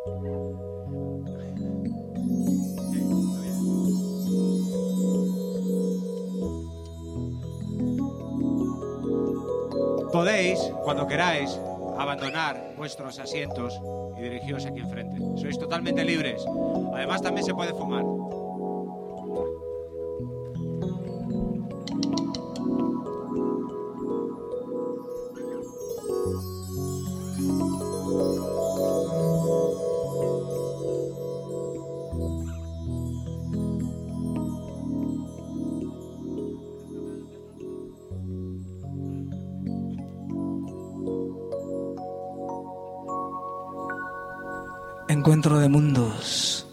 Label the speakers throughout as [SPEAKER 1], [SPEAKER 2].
[SPEAKER 1] Podéis, cuando queráis, abandonar vuestros asientos y dirigiros aquí enfrente. Sois totalmente libres. Además, también se puede fumar.
[SPEAKER 2] Encuentro de mundos.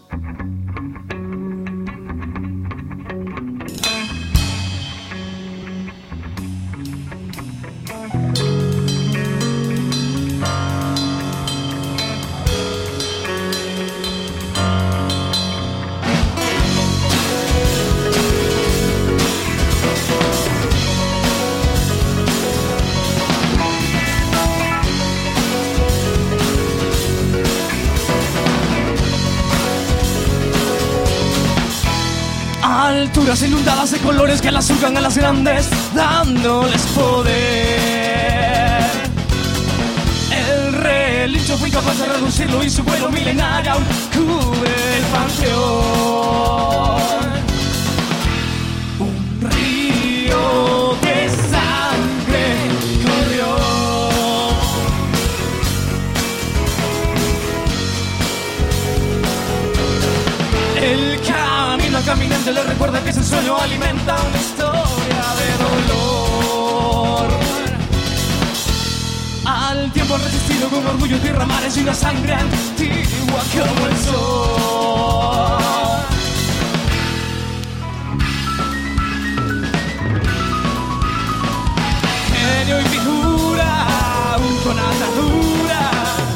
[SPEAKER 2] Alturas inundadas de colores que las surcan a las grandes, dándoles poder. El relincho fue incapaz de reducirlo y su vuelo milenario aún cubre el panteón. Un río de sangre corrió. El camino al caminante le recuerda que ese sueño alimenta una historia de dolor. Al tiempo han resistido con orgullo tierra, mares y una sangre antigua como el sol. Genio y figura, con atadura.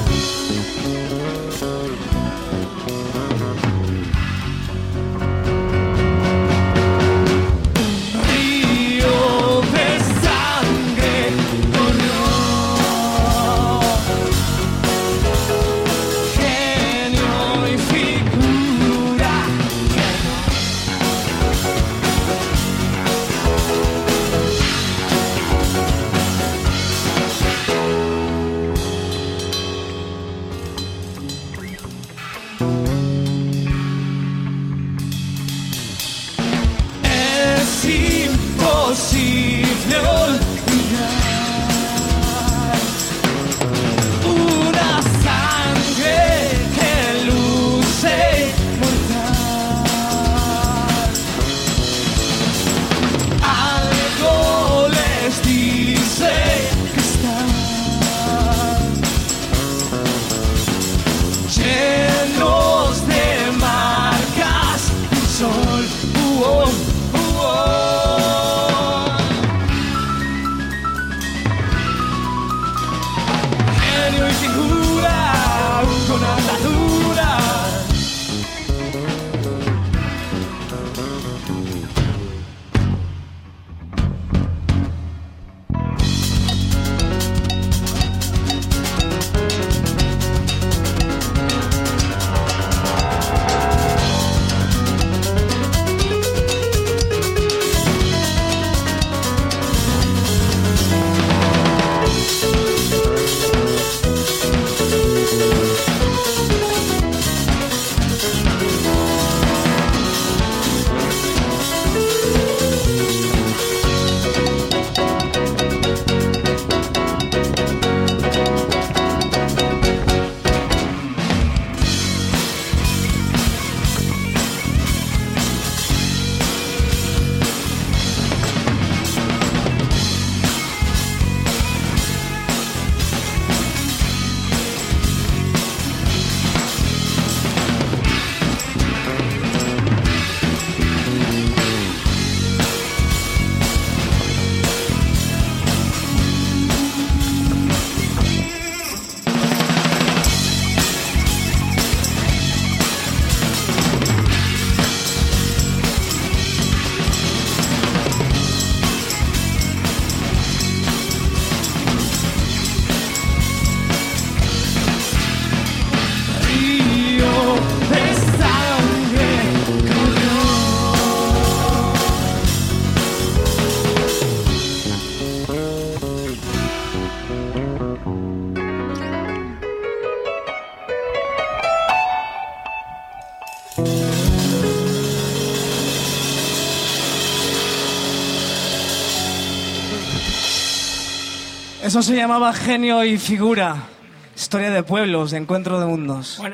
[SPEAKER 2] Es imposible olvidar una sangre que luce mortal. Algo les dice que están llenos Eso se llamaba genio y figura. Historia de pueblos, de encuentro de mundos.
[SPEAKER 3] Bueno.